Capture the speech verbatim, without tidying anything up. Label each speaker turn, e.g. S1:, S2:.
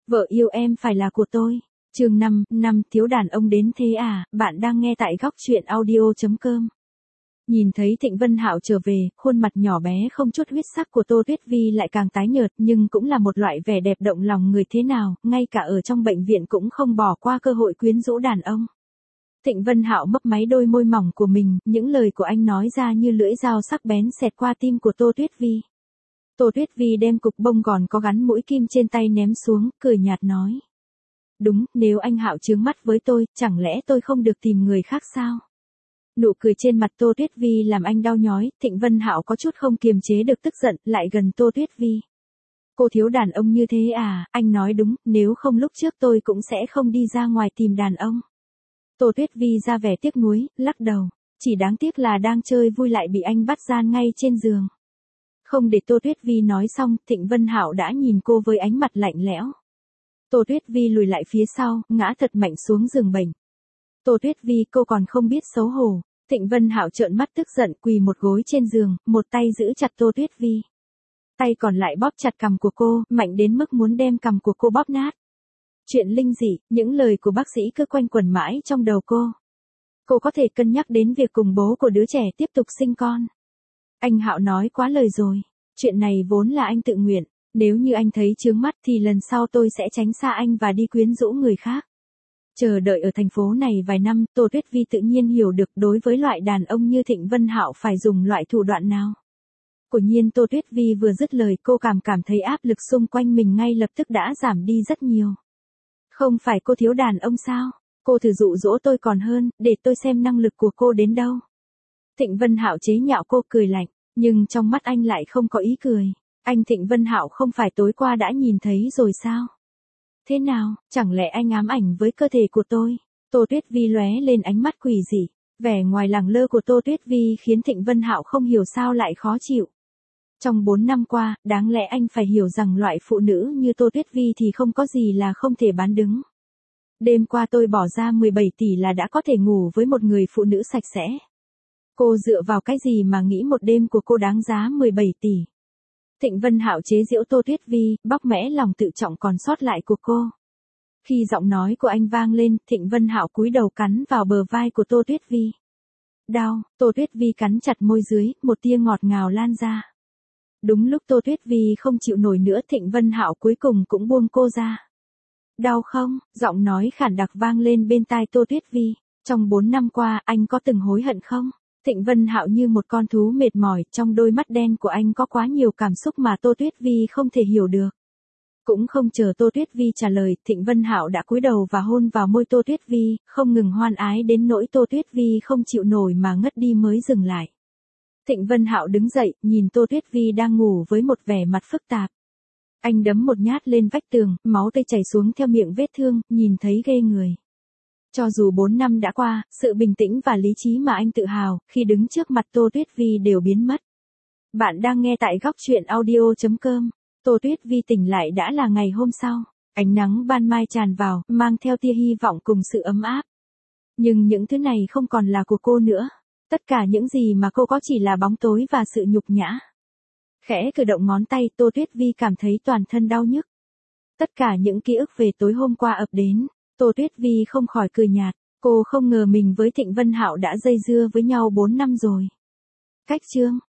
S1: Vợ yêu em phải là của tôi. Chương năm, năm thiếu đàn ông đến thế à, bạn đang nghe tại góc truyện audio chấm com. Nhìn thấy Thịnh Vân Hạo trở về, khuôn mặt nhỏ bé không chút huyết sắc của Tô Tuyết Vi lại càng tái nhợt, nhưng cũng là một loại vẻ đẹp động lòng người thế nào, ngay cả ở trong bệnh viện cũng không bỏ qua cơ hội quyến rũ đàn ông. Thịnh Vân Hạo mấp máy đôi môi mỏng của mình, những lời của anh nói ra như lưỡi dao sắc bén xẹt qua tim của Tô Tuyết Vi. Tô Tuyết Vi đem cục bông gòn có gắn mũi kim trên tay ném xuống, cười nhạt nói. Đúng, nếu anh Hạo chướng mắt với tôi, chẳng lẽ tôi không được tìm người khác sao? Nụ cười trên mặt Tô Tuyết Vi làm anh đau nhói, Thịnh Vân Hạo có chút không kiềm chế được tức giận, lại gần Tô Tuyết Vi. Cô thiếu đàn ông như thế à, anh nói đúng, nếu không lúc trước tôi cũng sẽ không đi ra ngoài tìm đàn ông. Tô Tuyết Vi ra vẻ tiếc nuối, lắc đầu, chỉ đáng tiếc là đang chơi vui lại bị anh bắt gian ngay trên giường. Không để Tô Tuyết Vi nói xong, Thịnh Vân Hạo đã nhìn cô với ánh mặt lạnh lẽo. Tô Tuyết Vi lùi lại phía sau, ngã thật mạnh xuống giường bệnh. Tô Tuyết Vi, cô còn không biết xấu hổ. Thịnh Vân Hạo trợn mắt tức giận, quỳ một gối trên giường, một tay giữ chặt Tô Tuyết Vi. Tay còn lại bóp chặt cằm của cô, mạnh đến mức muốn đem cằm của cô bóp nát. Chuyện linh dị, những lời của bác sĩ cứ quanh quẩn mãi trong đầu cô. Cô có thể cân nhắc đến việc cùng bố của đứa trẻ tiếp tục sinh con. Anh Hạo nói quá lời rồi. Chuyện này vốn là anh tự nguyện. Nếu như anh thấy chướng mắt thì lần sau tôi sẽ tránh xa anh và đi quyến rũ người khác. Chờ đợi ở thành phố này vài năm, Tô Tuyết Vi tự nhiên hiểu được đối với loại đàn ông như Thịnh Vân Hạo phải dùng loại thủ đoạn nào. Quả nhiên Tô Tuyết Vi vừa dứt lời cô cảm cảm thấy áp lực xung quanh mình ngay lập tức đã giảm đi rất nhiều. Không phải cô thiếu đàn ông sao? Cô thử dụ dỗ tôi còn hơn, để tôi xem năng lực của cô đến đâu. Thịnh Vân Hạo chế nhạo cô cười lạnh, nhưng trong mắt anh lại không có ý cười. Anh Thịnh Vân Hạo không phải tối qua đã nhìn thấy rồi sao? Thế nào, chẳng lẽ anh ám ảnh với cơ thể của tôi? Tô Tuyết Vi lóe lên ánh mắt quỷ dị, vẻ ngoài lẳng lơ của Tô Tuyết Vi khiến Thịnh Vân Hạo không hiểu sao lại khó chịu. Trong bốn năm qua, đáng lẽ anh phải hiểu rằng loại phụ nữ như Tô Tuyết Vi thì không có gì là không thể bán đứng. Đêm qua tôi bỏ ra mười bảy tỷ là đã có thể ngủ với một người phụ nữ sạch sẽ. Cô dựa vào cái gì mà nghĩ một đêm của cô đáng giá mười bảy tỷ? Thịnh Vân Hạo chế giễu Tô Tuyết Vi, bóc mẽ lòng tự trọng còn sót lại của cô. Khi giọng nói của anh vang lên, Thịnh Vân Hạo cúi đầu cắn vào bờ vai của Tô Tuyết Vi. Đau, Tô Tuyết Vi cắn chặt môi dưới, một tia ngọt ngào lan ra. Đúng lúc Tô Tuyết Vi không chịu nổi nữa, Thịnh Vân Hạo cuối cùng cũng buông cô ra. Đau không? Giọng nói khản đặc vang lên bên tai Tô Tuyết Vi. Trong bốn năm qua, anh có từng hối hận không? Thịnh Vân Hạo như một con thú mệt mỏi, trong đôi mắt đen của anh có quá nhiều cảm xúc mà Tô Tuyết Vi không thể hiểu được. Cũng không chờ Tô Tuyết Vi trả lời, Thịnh Vân Hạo đã cúi đầu và hôn vào môi Tô Tuyết Vi, không ngừng hoan ái đến nỗi Tô Tuyết Vi không chịu nổi mà ngất đi mới dừng lại. Thịnh Vân Hạo đứng dậy, nhìn Tô Tuyết Vi đang ngủ với một vẻ mặt phức tạp. Anh đấm một nhát lên vách tường, máu tươi chảy xuống theo miệng vết thương, nhìn thấy ghê người. Cho dù bốn năm đã qua, sự bình tĩnh và lý trí mà anh tự hào, khi đứng trước mặt Tô Tuyết Vi đều biến mất. Bạn đang nghe tại góc truyện audio chấm com. Tô Tuyết Vi tỉnh lại đã là ngày hôm sau. Ánh nắng ban mai tràn vào, mang theo tia hy vọng cùng sự ấm áp. Nhưng những thứ này không còn là của cô nữa. Tất cả những gì mà cô có chỉ là bóng tối và sự nhục nhã. Khẽ cử động ngón tay, Tô Tuyết Vi cảm thấy toàn thân đau nhức. Tất cả những ký ức về tối hôm qua ập đến. Tô Tuyết Vi không khỏi cười nhạt, cô không ngờ mình với Thịnh Vân Hạo đã dây dưa với nhau bốn năm rồi. Cách chương